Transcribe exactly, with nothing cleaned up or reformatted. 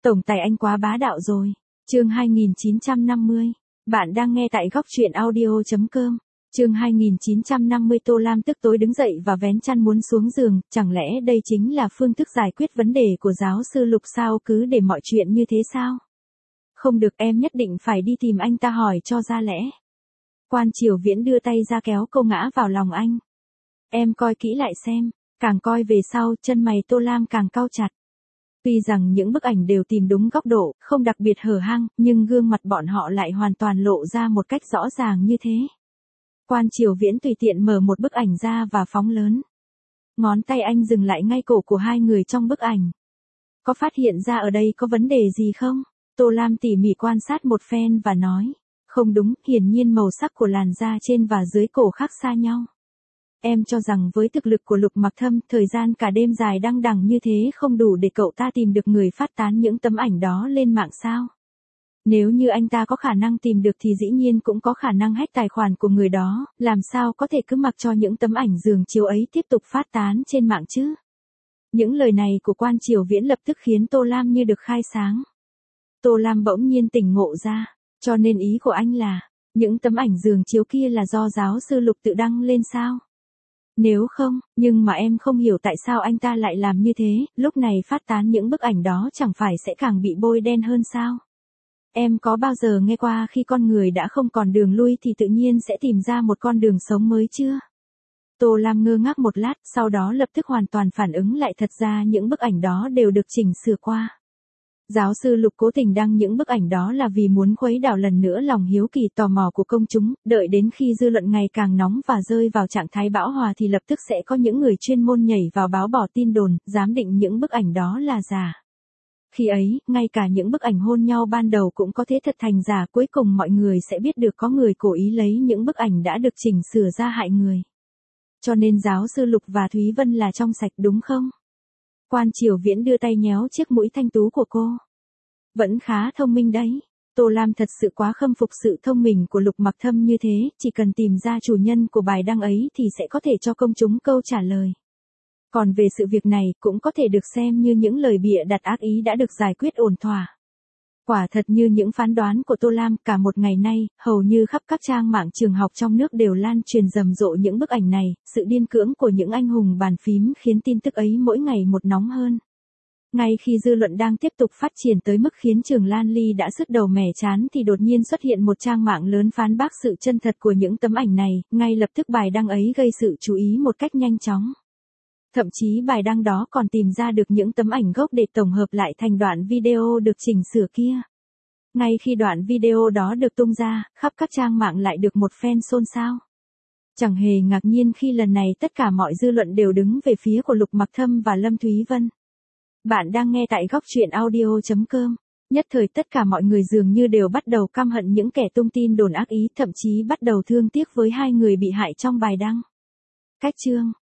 Tổng tài anh quá bá đạo rồi. Chương hai nghìn chín trăm năm mươi. Bạn đang nghe tại góc truyện audio chấm com. Chương hai nghìn chín trăm năm mươi. Tô Lam tức tối đứng dậy và vén chăn muốn xuống giường, chẳng lẽ đây chính là phương thức giải quyết vấn đề của giáo sư Lục sao, cứ để mọi chuyện như thế sao? Không được, em nhất định phải đi tìm anh ta hỏi cho ra lẽ. Quan Triều Viễn đưa tay ra kéo cô ngã vào lòng anh. Em coi kỹ lại xem. Càng coi về sau, chân mày Tô Lam càng cau chặt. Tuy rằng những bức ảnh đều tìm đúng góc độ, không đặc biệt hở hang, nhưng gương mặt bọn họ lại hoàn toàn lộ ra một cách rõ ràng như thế. Quan Triều Viễn tùy tiện mở một bức ảnh ra và phóng lớn. Ngón tay anh dừng lại ngay cổ của hai người trong bức ảnh. Có phát hiện ra ở đây có vấn đề gì không? Tô Lam tỉ mỉ quan sát một phen và nói. Không đúng, hiển nhiên màu sắc của làn da trên và dưới cổ khác xa nhau. Em cho rằng với thực lực của Lục Mặc Thâm, thời gian cả đêm dài đăng đẳng như thế không đủ để cậu ta tìm được người phát tán những tấm ảnh đó lên mạng sao? Nếu như anh ta có khả năng tìm được thì dĩ nhiên cũng có khả năng hack tài khoản của người đó, làm sao có thể cứ mặc cho những tấm ảnh giường chiếu ấy tiếp tục phát tán trên mạng chứ? Những lời này của Quan Triều Viễn lập tức khiến Tô Lam như được khai sáng. Tô Lam bỗng nhiên tỉnh ngộ ra, cho nên ý của anh là, những tấm ảnh giường chiếu kia là do giáo sư Lục tự đăng lên sao? Nếu không, nhưng mà em không hiểu tại sao anh ta lại làm như thế, lúc này phát tán những bức ảnh đó chẳng phải sẽ càng bị bôi đen hơn sao? Em có bao giờ nghe qua khi con người đã không còn đường lui thì tự nhiên sẽ tìm ra một con đường sống mới chưa? Tô Lam ngơ ngác một lát, sau đó lập tức hoàn toàn phản ứng lại, thật ra những bức ảnh đó đều được chỉnh sửa qua. Giáo sư Lục cố tình đăng những bức ảnh đó là vì muốn khuấy đảo lần nữa lòng hiếu kỳ tò mò của công chúng, đợi đến khi dư luận ngày càng nóng và rơi vào trạng thái bão hòa thì lập tức sẽ có những người chuyên môn nhảy vào báo bỏ tin đồn, giám định những bức ảnh đó là giả. Khi ấy, ngay cả những bức ảnh hôn nhau ban đầu cũng có thể thật thành giả, cuối cùng mọi người sẽ biết được có người cố ý lấy những bức ảnh đã được chỉnh sửa ra hại người. Cho nên giáo sư Lục và Thúy Vân là trong sạch đúng không? Quan Triều Viễn đưa tay nhéo chiếc mũi thanh tú của cô. Vẫn khá thông minh đấy. Tô Lam thật sự quá khâm phục sự thông minh của Lục Mặc Thâm như thế, chỉ cần tìm ra chủ nhân của bài đăng ấy thì sẽ có thể cho công chúng câu trả lời. Còn về sự việc này cũng có thể được xem như những lời bịa đặt ác ý đã được giải quyết ổn thỏa. Quả thật như những phán đoán của Tô Lam, cả một ngày nay, hầu như khắp các trang mạng trường học trong nước đều lan truyền rầm rộ những bức ảnh này, sự điên cưỡng của những anh hùng bàn phím khiến tin tức ấy mỗi ngày một nóng hơn. Ngay khi dư luận đang tiếp tục phát triển tới mức khiến Trường Lan Ly đã sứt đầu mẻ chán thì đột nhiên xuất hiện một trang mạng lớn phán bác sự chân thật của những tấm ảnh này, ngay lập tức bài đăng ấy gây sự chú ý một cách nhanh chóng. Thậm chí bài đăng đó còn tìm ra được những tấm ảnh gốc để tổng hợp lại thành đoạn video được chỉnh sửa kia. Ngay khi đoạn video đó được tung ra, khắp các trang mạng lại được một phen xôn xao. Chẳng hề ngạc nhiên khi lần này tất cả mọi dư luận đều đứng về phía của Lục Mặc Thâm và Lâm Thúy Vân. Bạn đang nghe tại góc truyện audio chấm com. Nhất thời tất cả mọi người dường như đều bắt đầu căm hận những kẻ tung tin đồn ác ý, thậm chí bắt đầu thương tiếc với hai người bị hại trong bài đăng. Cách chương